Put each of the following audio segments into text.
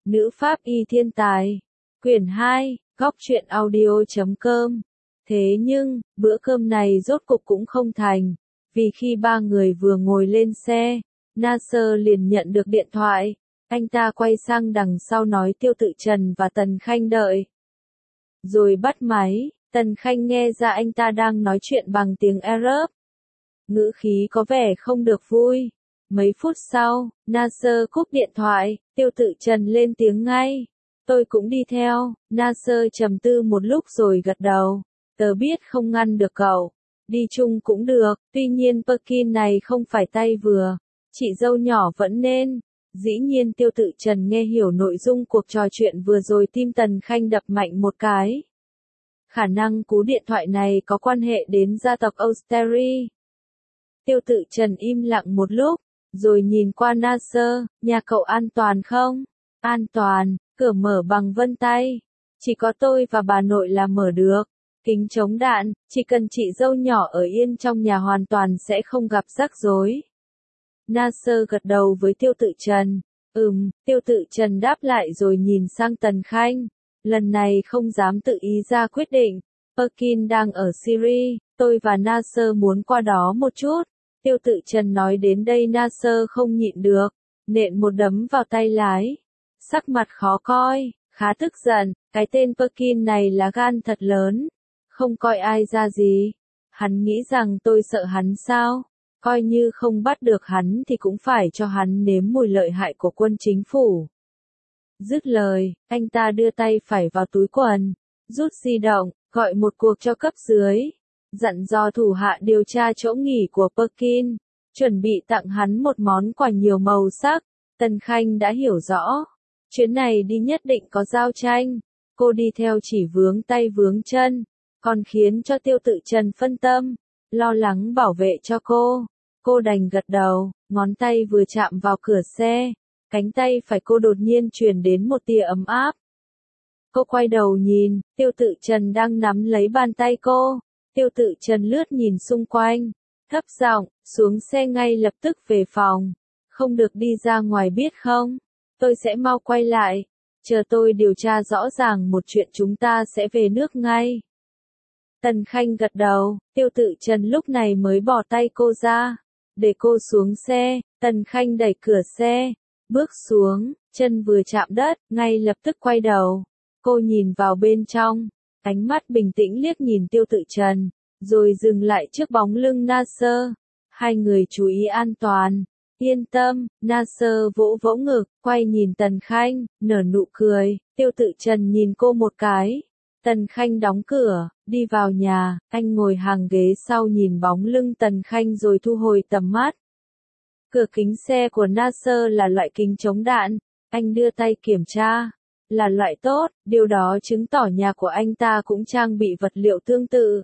Nữ pháp y thiên tài. Quyển 2, góc truyện audio.com. Thế nhưng, bữa cơm này rốt cục cũng không thành, vì khi ba người vừa ngồi lên xe, Nasser liền nhận được điện thoại. Anh ta quay sang đằng sau nói Tiêu Tự Trần và Tần Khanh đợi. Rồi bắt máy, Tần Khanh nghe ra anh ta đang nói chuyện bằng tiếng Ả Rập. Ngữ khí có vẻ không được vui. Mấy phút sau, Nasser cúp điện thoại, Tiêu Tự Trần lên tiếng ngay. Tôi cũng đi theo. Nasser trầm tư một lúc rồi gật đầu. Tớ biết không ngăn được cậu. Đi chung cũng được, tuy nhiên Perkin này không phải tay vừa. Chị dâu nhỏ vẫn nên. Dĩ nhiên Tiêu Tự Trần nghe hiểu nội dung cuộc trò chuyện vừa rồi, tim Tần Khanh đập mạnh một cái. Khả năng cú điện thoại này có quan hệ đến gia tộc Austeri. Tiêu Tự Trần im lặng một lúc, rồi nhìn qua Nasser, nhà cậu an toàn không? An toàn, cửa mở bằng vân tay. Chỉ có tôi và bà nội là mở được. Kính chống đạn, chỉ cần chị dâu nhỏ ở yên trong nhà hoàn toàn sẽ không gặp rắc rối. Nasser gật đầu với Tiêu Tự Trần. Tiêu Tự Trần đáp lại rồi nhìn sang Tần Khanh. Lần này không dám tự ý ra quyết định. Perkin đang ở Syria, tôi và Nasser muốn qua đó một chút. Tiêu Tự Trần nói đến đây Nasser không nhịn được, nện một đấm vào tay lái. Sắc mặt khó coi, khá tức giận, cái tên Perkin này lá gan thật lớn. Không coi ai ra gì. Hắn nghĩ rằng tôi sợ hắn sao? Coi như không bắt được hắn thì cũng phải cho hắn nếm mùi lợi hại của quân chính phủ. Dứt lời, anh ta đưa tay phải vào túi quần, rút di động, gọi một cuộc cho cấp dưới. Dặn dò thủ hạ điều tra chỗ nghỉ của Perkin, chuẩn bị tặng hắn một món quà nhiều màu sắc. Tần Khanh đã hiểu rõ. Chuyến này đi nhất định có giao tranh. Cô đi theo chỉ vướng tay vướng chân, còn khiến cho Tiêu Tự Trần phân tâm, lo lắng bảo vệ cho cô. Cô đành gật đầu, ngón tay vừa chạm vào cửa xe, cánh tay phải cô đột nhiên truyền đến một tia ấm áp. Cô quay đầu nhìn, Tiêu Tự Trần đang nắm lấy bàn tay cô. Tiêu Tự Trần lướt nhìn xung quanh, thấp giọng, xuống xe ngay lập tức về phòng. Không được đi ra ngoài biết không? Tôi sẽ mau quay lại. Chờ tôi điều tra rõ ràng một chuyện chúng ta sẽ về nước ngay. Tần Khanh gật đầu, Tiêu Tự Trần lúc này mới bỏ tay cô ra. Để cô xuống xe, Tần Khanh đẩy cửa xe, bước xuống, chân vừa chạm đất, ngay lập tức quay đầu. Cô nhìn vào bên trong, ánh mắt bình tĩnh liếc nhìn Tiêu Tự Trần, rồi dừng lại trước bóng lưng Nasser. Hai người chú ý an toàn. Yên tâm, Nasser vỗ vỗ ngực, quay nhìn Tần Khanh, nở nụ cười. Tiêu Tự Trần nhìn cô một cái. Tần Khanh đóng cửa, đi vào nhà, anh ngồi hàng ghế sau nhìn bóng lưng Tần Khanh rồi thu hồi tầm mắt. Cửa kính xe của Nasser là loại kính chống đạn, anh đưa tay kiểm tra. Là loại tốt, điều đó chứng tỏ nhà của anh ta cũng trang bị vật liệu tương tự.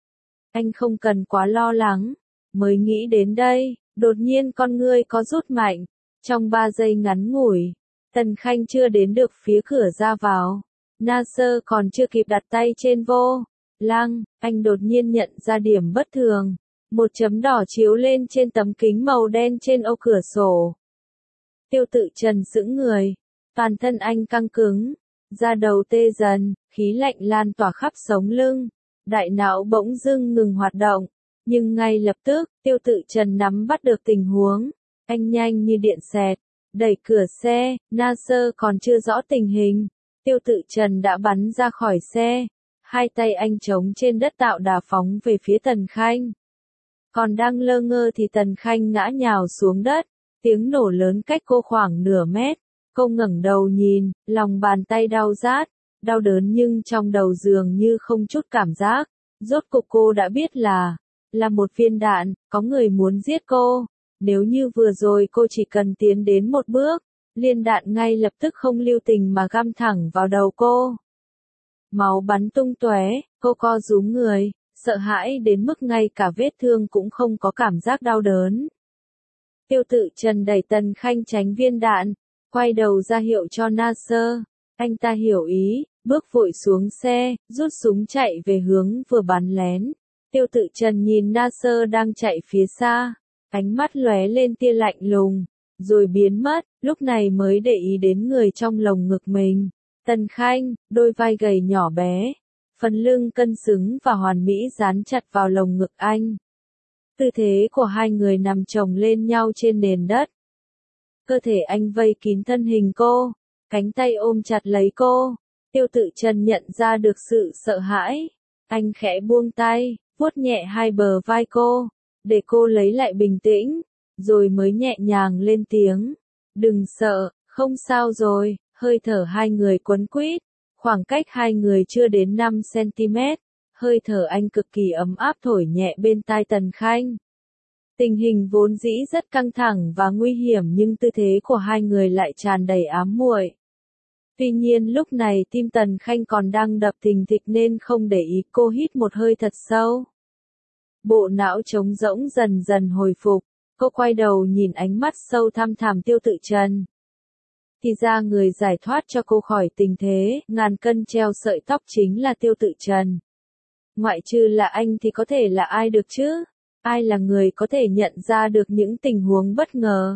Anh không cần quá lo lắng. Mới nghĩ đến đây, đột nhiên con ngươi có rút mạnh. Trong 3 giây ngắn ngủi, Tần Khanh chưa đến được phía cửa ra vào. Nasser còn chưa kịp đặt tay trên vô lăng, anh đột nhiên nhận ra điểm bất thường. Một chấm đỏ chiếu lên trên tấm kính màu đen trên ô cửa sổ. Tiêu Tự Trần sững người, toàn thân anh căng cứng, da đầu tê dần, khí lạnh lan tỏa khắp sống lưng. Đại não bỗng dưng ngừng hoạt động, nhưng ngay lập tức, Tiêu Tự Trần nắm bắt được tình huống. Anh nhanh như điện xẹt, đẩy cửa xe, Nasser còn chưa rõ tình hình. Tiêu Tự Trần đã bắn ra khỏi xe, hai tay anh chống trên đất tạo đà phóng về phía Tần Khanh. Còn đang lơ ngơ thì Tần Khanh ngã nhào xuống đất, tiếng nổ lớn cách cô khoảng nửa mét. Cô ngẩng đầu nhìn, lòng bàn tay đau rát, đau đớn nhưng trong đầu dường như không chút cảm giác. Rốt cục cô đã biết là một viên đạn, có người muốn giết cô. Nếu như vừa rồi cô chỉ cần tiến đến một bước, liên đạn ngay lập tức không lưu tình mà găm thẳng vào đầu cô. Máu bắn tung tóe, cô co rúm người, sợ hãi đến mức ngay cả vết thương cũng không có cảm giác đau đớn. Tiêu Tự Trần đẩy Tần Khanh tránh viên đạn, quay đầu ra hiệu cho Nasser. Anh ta hiểu ý, bước vội xuống xe, rút súng chạy về hướng vừa bắn lén. Tiêu Tự Trần nhìn Nasser đang chạy phía xa, ánh mắt lóe lên tia lạnh lùng, rồi biến mất, lúc này mới để ý đến người trong lồng ngực mình. Tần Khanh, đôi vai gầy nhỏ bé, phần lưng cân xứng và hoàn mỹ dán chặt vào lồng ngực anh. Tư thế của hai người nằm chồng lên nhau trên nền đất. Cơ thể anh vây kín thân hình cô, cánh tay ôm chặt lấy cô. Tiêu Tự Trần nhận ra được sự sợ hãi. Anh khẽ buông tay, vuốt nhẹ hai bờ vai cô, để cô lấy lại bình tĩnh, rồi mới nhẹ nhàng lên tiếng. Đừng sợ, không sao rồi. Hơi thở hai người quấn quýt, khoảng cách hai người chưa đến 5 cm. Hơi thở anh cực kỳ ấm áp thổi nhẹ bên tai Tần Khanh. Tình hình vốn dĩ rất căng thẳng và nguy hiểm nhưng tư thế của hai người lại tràn đầy ám muội. Tuy nhiên lúc này tim Tần Khanh còn đang đập thình thịch nên không để ý, cô hít một hơi thật sâu. Bộ não trống rỗng dần dần hồi phục, cô quay đầu nhìn ánh mắt sâu thăm thẳm Tiêu Tự Trần. Thì ra người giải thoát cho cô khỏi tình thế ngàn cân treo sợi tóc chính là Tiêu Tự Trần. Ngoại trừ là anh thì có thể là ai được chứ? Ai là người có thể nhận ra được những tình huống bất ngờ?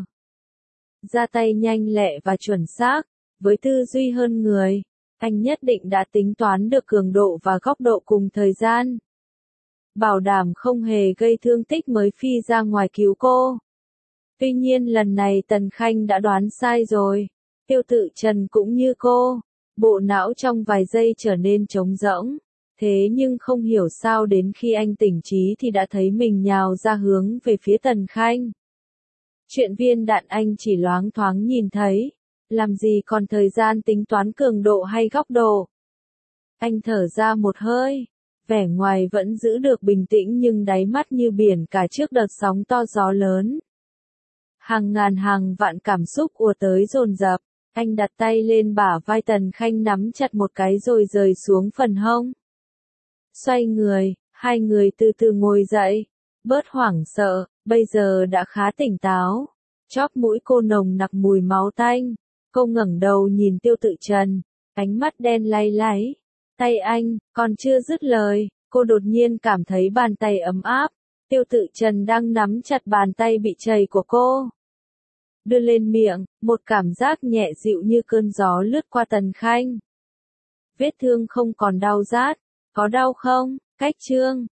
Ra tay nhanh lẹ và chuẩn xác, với tư duy hơn người, anh nhất định đã tính toán được cường độ và góc độ cùng thời gian. Bảo đảm không hề gây thương tích mới phi ra ngoài cứu cô. Tuy nhiên lần này Tần Khanh đã đoán sai rồi. Tiêu Tự Trần cũng như cô, bộ não trong vài giây trở nên trống rỗng. Thế nhưng không hiểu sao đến khi anh tỉnh trí thì đã thấy mình nhào ra hướng về phía Tần Khanh. Chuyện viên đạn anh chỉ loáng thoáng nhìn thấy, làm gì còn thời gian tính toán cường độ hay góc độ. Anh thở ra một hơi, vẻ ngoài vẫn giữ được bình tĩnh nhưng đáy mắt như biển cả trước đợt sóng to gió lớn. Hàng ngàn hàng vạn cảm xúc ùa tới dồn dập, anh đặt tay lên bả vai Tần Khanh nắm chặt một cái rồi rời xuống phần hông. Xoay người, hai người từ từ ngồi dậy, bớt hoảng sợ, bây giờ đã khá tỉnh táo. Chóp mũi cô nồng nặc mùi máu tanh, cô ngẩng đầu nhìn Tiêu Tự Trần, ánh mắt đen láy láy. Tay anh, còn chưa dứt lời, cô đột nhiên cảm thấy bàn tay ấm áp. Tiêu Tự Trần đang nắm chặt bàn tay bị chảy của cô. Đưa lên miệng, một cảm giác nhẹ dịu như cơn gió lướt qua Tần Khanh. Vết thương không còn đau rát, có đau không? Cách chương